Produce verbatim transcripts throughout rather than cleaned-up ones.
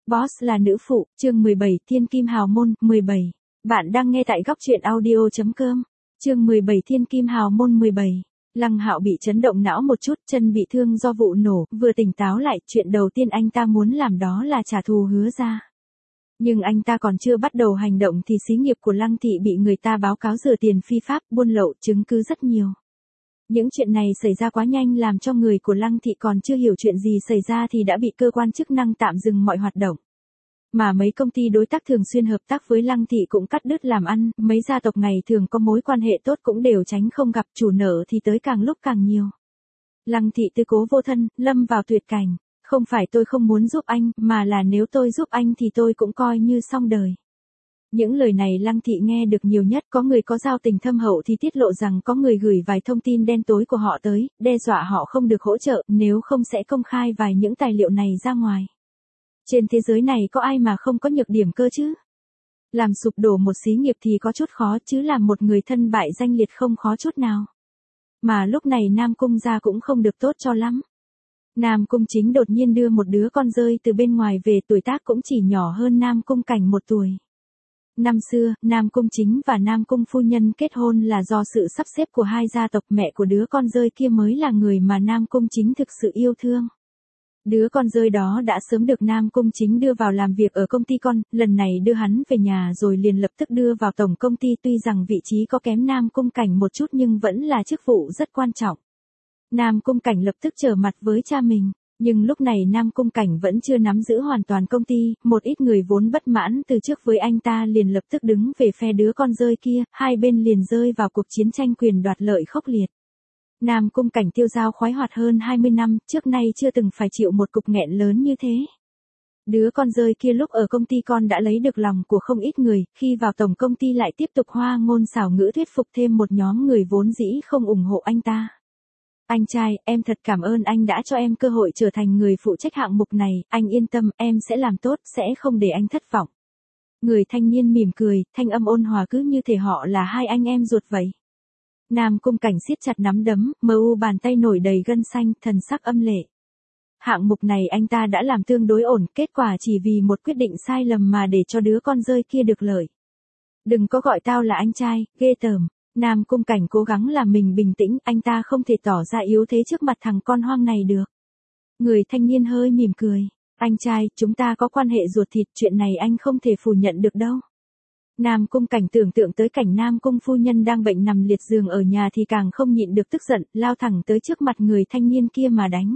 Boss là nữ phụ, chương mười bảy, Thiên Kim Hào Môn, mười bảy. Bạn đang nghe tại góc truyện audio chấm com. Chương mười bảy, Thiên Kim Hào Môn mười bảy. Lăng Hạo bị chấn động não một chút, chân bị thương do vụ nổ, vừa tỉnh táo lại, chuyện đầu tiên anh ta muốn làm đó là trả thù Hứa Gia. Nhưng anh ta còn chưa bắt đầu hành động thì xí nghiệp của Lăng thị bị người ta báo cáo rửa tiền phi pháp, buôn lậu, chứng cứ rất nhiều. Những chuyện này xảy ra quá nhanh làm cho người của Lăng thị còn chưa hiểu chuyện gì xảy ra thì đã bị cơ quan chức năng tạm dừng mọi hoạt động. Mà mấy công ty đối tác thường xuyên hợp tác với Lăng thị cũng cắt đứt làm ăn, mấy gia tộc ngày thường có mối quan hệ tốt cũng đều tránh không gặp, chủ nợ thì tới càng lúc càng nhiều. Lăng thị tư cố vô thân, lâm vào tuyệt cảnh, không phải tôi không muốn giúp anh, mà là nếu tôi giúp anh thì tôi cũng coi như xong đời. Những lời này Lăng thị nghe được nhiều nhất, có người có giao tình thâm hậu thì tiết lộ rằng có người gửi vài thông tin đen tối của họ tới, đe dọa họ không được hỗ trợ, nếu không sẽ công khai vài những tài liệu này ra ngoài. Trên thế giới này có ai mà không có nhược điểm cơ chứ? Làm sụp đổ một xí nghiệp thì có chút khó, chứ làm một người thân bại danh liệt không khó chút nào. Mà lúc này Nam Cung gia cũng không được tốt cho lắm. Nam Cung Chính đột nhiên đưa một đứa con rơi từ bên ngoài về, tuổi tác cũng chỉ nhỏ hơn Nam Cung Cảnh một tuổi. Năm xưa, Nam Cung Chính và Nam Cung phu nhân kết hôn là do sự sắp xếp của hai gia tộc, mẹ của đứa con rơi kia mới là người mà Nam Cung Chính thực sự yêu thương. Đứa con rơi đó đã sớm được Nam Cung Chính đưa vào làm việc ở công ty con, lần này đưa hắn về nhà rồi liền lập tức đưa vào tổng công ty, tuy rằng vị trí có kém Nam Cung Cảnh một chút nhưng vẫn là chức vụ rất quan trọng. Nam Cung Cảnh lập tức trở mặt với cha mình. Nhưng lúc này Nam Cung Cảnh vẫn chưa nắm giữ hoàn toàn công ty, một ít người vốn bất mãn từ trước với anh ta liền lập tức đứng về phe đứa con rơi kia, hai bên liền rơi vào cuộc chiến tranh quyền đoạt lợi khốc liệt. Nam Cung Cảnh tiêu dao khoái hoạt hơn hai mươi năm, trước nay chưa từng phải chịu một cục nghẹn lớn như thế. Đứa con rơi kia lúc ở công ty con đã lấy được lòng của không ít người, khi vào tổng công ty lại tiếp tục hoa ngôn xảo ngữ thuyết phục thêm một nhóm người vốn dĩ không ủng hộ anh ta. Anh trai, em thật cảm ơn anh đã cho em cơ hội trở thành người phụ trách hạng mục này, anh yên tâm, em sẽ làm tốt, sẽ không để anh thất vọng. Người thanh niên mỉm cười, thanh âm ôn hòa cứ như thể họ là hai anh em ruột vậy. Nam Cung Cảnh siết chặt nắm đấm, mờ u bàn tay nổi đầy gân xanh, thần sắc âm lệ. Hạng mục này anh ta đã làm tương đối ổn, kết quả chỉ vì một quyết định sai lầm mà để cho đứa con rơi kia được lợi. Đừng có gọi tao là anh trai, ghê tởm. Nam Cung Cảnh cố gắng làm mình bình tĩnh, anh ta không thể tỏ ra yếu thế trước mặt thằng con hoang này được. Người thanh niên hơi mỉm cười. Anh trai, chúng ta có quan hệ ruột thịt, chuyện này anh không thể phủ nhận được đâu. Nam Cung Cảnh tưởng tượng tới cảnh Nam Cung phu nhân đang bệnh nằm liệt giường ở nhà thì càng không nhịn được tức giận, lao thẳng tới trước mặt người thanh niên kia mà đánh.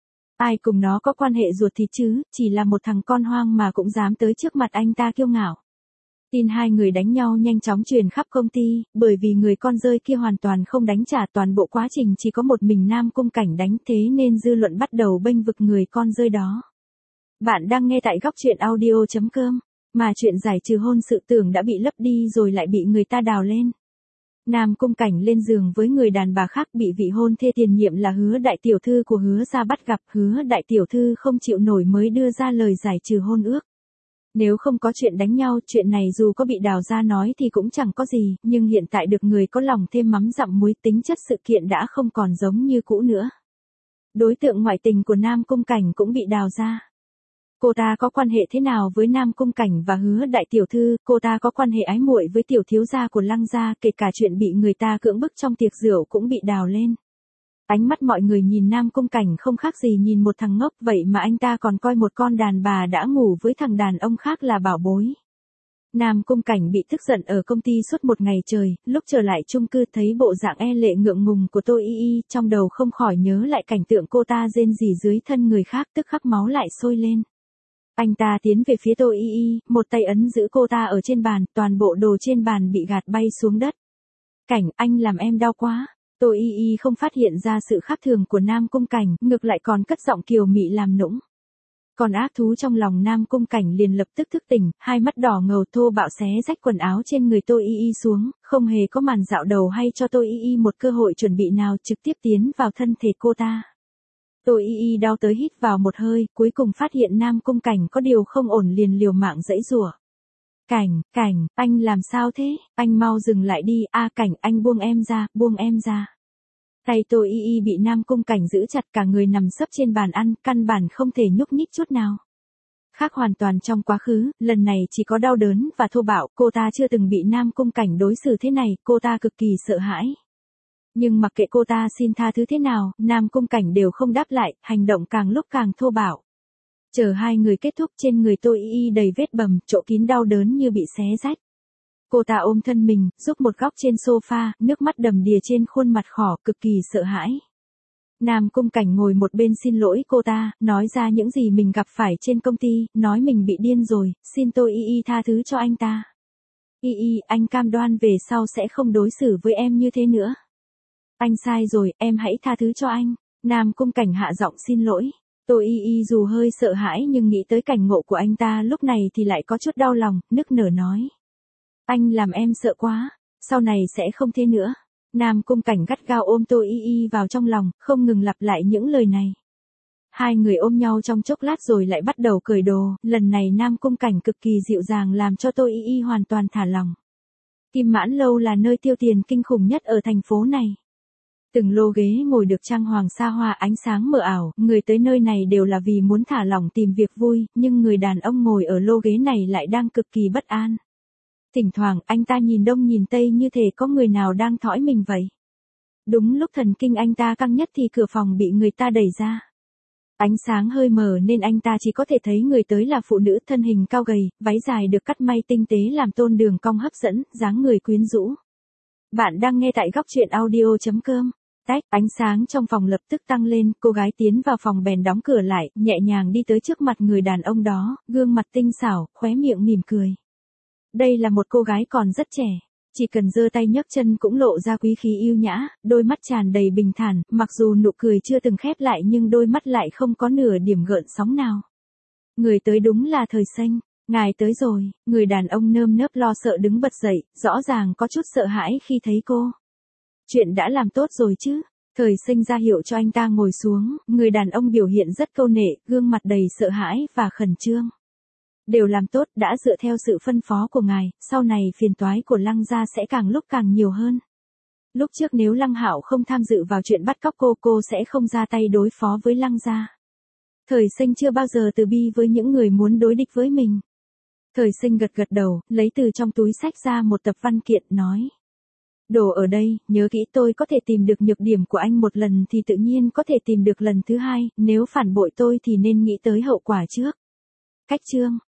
Ai cùng nó có quan hệ ruột thịt chứ, chỉ là một thằng con hoang mà cũng dám tới trước mặt anh ta kiêu ngạo. Tin hai người đánh nhau nhanh chóng truyền khắp công ty, bởi vì người con rơi kia hoàn toàn không đánh trả, toàn bộ quá trình chỉ có một mình Nam Cung Cảnh đánh, thế nên dư luận bắt đầu bênh vực người con rơi đó. Bạn đang nghe tại góc truyện audio chấm com, mà chuyện giải trừ hôn sự tưởng đã bị lấp đi rồi lại bị người ta đào lên. Nam Cung Cảnh lên giường với người đàn bà khác, bị vị hôn thê tiền nhiệm là Hứa đại tiểu thư của Hứa gia bắt gặp, Hứa đại tiểu thư không chịu nổi mới đưa ra lời giải trừ hôn ước. Nếu không có chuyện đánh nhau, chuyện này dù có bị đào ra nói thì cũng chẳng có gì, nhưng hiện tại được người có lòng thêm mắm dặm muối, tính chất sự kiện đã không còn giống như cũ nữa. Đối tượng ngoại tình của Nam Cung Cảnh cũng bị đào ra. Cô ta có quan hệ thế nào với Nam Cung Cảnh và Hứa đại tiểu thư, cô ta có quan hệ ái muội với tiểu thiếu gia của Lăng gia, kể cả chuyện bị người ta cưỡng bức trong tiệc rượu cũng bị đào lên. Ánh mắt mọi người nhìn Nam Cung Cảnh không khác gì nhìn một thằng ngốc, vậy mà anh ta còn coi một con đàn bà đã ngủ với thằng đàn ông khác là bảo bối. Nam Cung Cảnh bị tức giận ở công ty suốt một ngày trời, lúc trở lại chung cư thấy bộ dạng e lệ ngượng ngùng của Tô Y Y, trong đầu không khỏi nhớ lại cảnh tượng cô ta rên rỉ dưới thân người khác, tức khắc máu lại sôi lên. Anh ta tiến về phía Tô Y Y, một tay ấn giữ cô ta ở trên bàn, toàn bộ đồ trên bàn bị gạt bay xuống đất. Cảnh, anh làm em đau quá. Tô Y Y không phát hiện ra sự khác thường của Nam Cung Cảnh, ngược lại còn cất giọng kiều mị làm nũng. Còn ác thú trong lòng Nam Cung Cảnh liền lập tức thức tỉnh, hai mắt đỏ ngầu thô bạo xé rách quần áo trên người Tô Y Y xuống, không hề có màn dạo đầu hay cho Tô Y Y một cơ hội chuẩn bị nào, trực tiếp tiến vào thân thể cô ta. Tô Y Y đau tới hít vào một hơi, cuối cùng phát hiện Nam Cung Cảnh có điều không ổn liền liều mạng giãy giụa. Cảnh, Cảnh, anh làm sao thế, anh mau dừng lại đi, a Cảnh, anh buông em ra, buông em ra. Tay Tô Y Y bị Nam Cung Cảnh giữ chặt, cả người nằm sấp trên bàn ăn, căn bản không thể nhúc nhích chút nào. Khác hoàn toàn trong quá khứ, lần này chỉ có đau đớn và thô bạo, cô ta chưa từng bị Nam Cung Cảnh đối xử thế này, cô ta cực kỳ sợ hãi. Nhưng mặc kệ cô ta xin tha thứ thế nào, Nam Cung Cảnh đều không đáp lại, hành động càng lúc càng thô bạo. Chờ hai người kết thúc, trên người Tô Y Y đầy vết bầm, chỗ kín đau đớn như bị xé rách. Cô ta ôm thân mình, giúp một góc trên sofa, nước mắt đầm đìa trên khuôn mặt khỏ, cực kỳ sợ hãi. Nam Cung Cảnh ngồi một bên xin lỗi cô ta, nói ra những gì mình gặp phải trên công ty, nói mình bị điên rồi, xin Tô Y Y tha thứ cho anh ta. Y Y, anh cam đoan về sau sẽ không đối xử với em như thế nữa. Anh sai rồi, em hãy tha thứ cho anh. Nam Cung Cảnh hạ giọng xin lỗi. Tô Y Y dù hơi sợ hãi nhưng nghĩ tới cảnh ngộ của anh ta lúc này thì lại có chút đau lòng, nức nở nói. Anh làm em sợ quá, sau này sẽ không thế nữa. Nam Cung Cảnh gắt gao ôm Tô Y Y vào trong lòng, không ngừng lặp lại những lời này. Hai người ôm nhau trong chốc lát rồi lại bắt đầu cởi đồ, lần này Nam Cung Cảnh cực kỳ dịu dàng làm cho Tô Y Y hoàn toàn thả lòng. Kim Mãn Lâu là nơi tiêu tiền kinh khủng nhất ở thành phố này. Từng lô ghế ngồi được trang hoàng xa hoa, ánh sáng mờ ảo, người tới nơi này đều là vì muốn thả lỏng tìm việc vui, nhưng người đàn ông ngồi ở lô ghế này lại đang cực kỳ bất an. Thỉnh thoảng, anh ta nhìn đông nhìn tây như thể có người nào đang thõi mình vậy. Đúng lúc thần kinh anh ta căng nhất thì cửa phòng bị người ta đẩy ra. Ánh sáng hơi mờ nên anh ta chỉ có thể thấy người tới là phụ nữ thân hình cao gầy, váy dài được cắt may tinh tế làm tôn đường cong hấp dẫn, dáng người quyến rũ. Bạn đang nghe tại góc truyện audio chấm com. Tách, ánh sáng trong phòng lập tức tăng lên, cô gái tiến vào phòng bèn đóng cửa lại, nhẹ nhàng đi tới trước mặt người đàn ông đó, gương mặt tinh xảo, khóe miệng mỉm cười. Đây là một cô gái còn rất trẻ, chỉ cần giơ tay nhấc chân cũng lộ ra quý khí yêu nhã, đôi mắt tràn đầy bình thản, mặc dù nụ cười chưa từng khép lại nhưng đôi mắt lại không có nửa điểm gợn sóng nào. Người tới đúng là Thời Xanh. Ngài tới rồi, người đàn ông nơm nớp lo sợ đứng bật dậy, rõ ràng có chút sợ hãi khi thấy cô. Chuyện đã làm tốt rồi chứ? Thời Xanh ra hiệu cho anh ta ngồi xuống, người đàn ông biểu hiện rất câu nệ, gương mặt đầy sợ hãi và khẩn trương. Đều làm tốt, đã dựa theo sự phân phó của ngài, sau này phiền toái của Lăng gia sẽ càng lúc càng nhiều hơn. Lúc trước nếu Lăng Hạo không tham dự vào chuyện bắt cóc cô, cô sẽ không ra tay đối phó với Lăng gia. Thời Xanh chưa bao giờ từ bi với những người muốn đối địch với mình. Thời Xanh gật gật đầu, lấy từ trong túi sách ra một tập văn kiện, nói. Đồ ở đây, nhớ kỹ, tôi có thể tìm được nhược điểm của anh một lần thì tự nhiên có thể tìm được lần thứ hai, nếu phản bội tôi thì nên nghĩ tới hậu quả trước. Cách chương,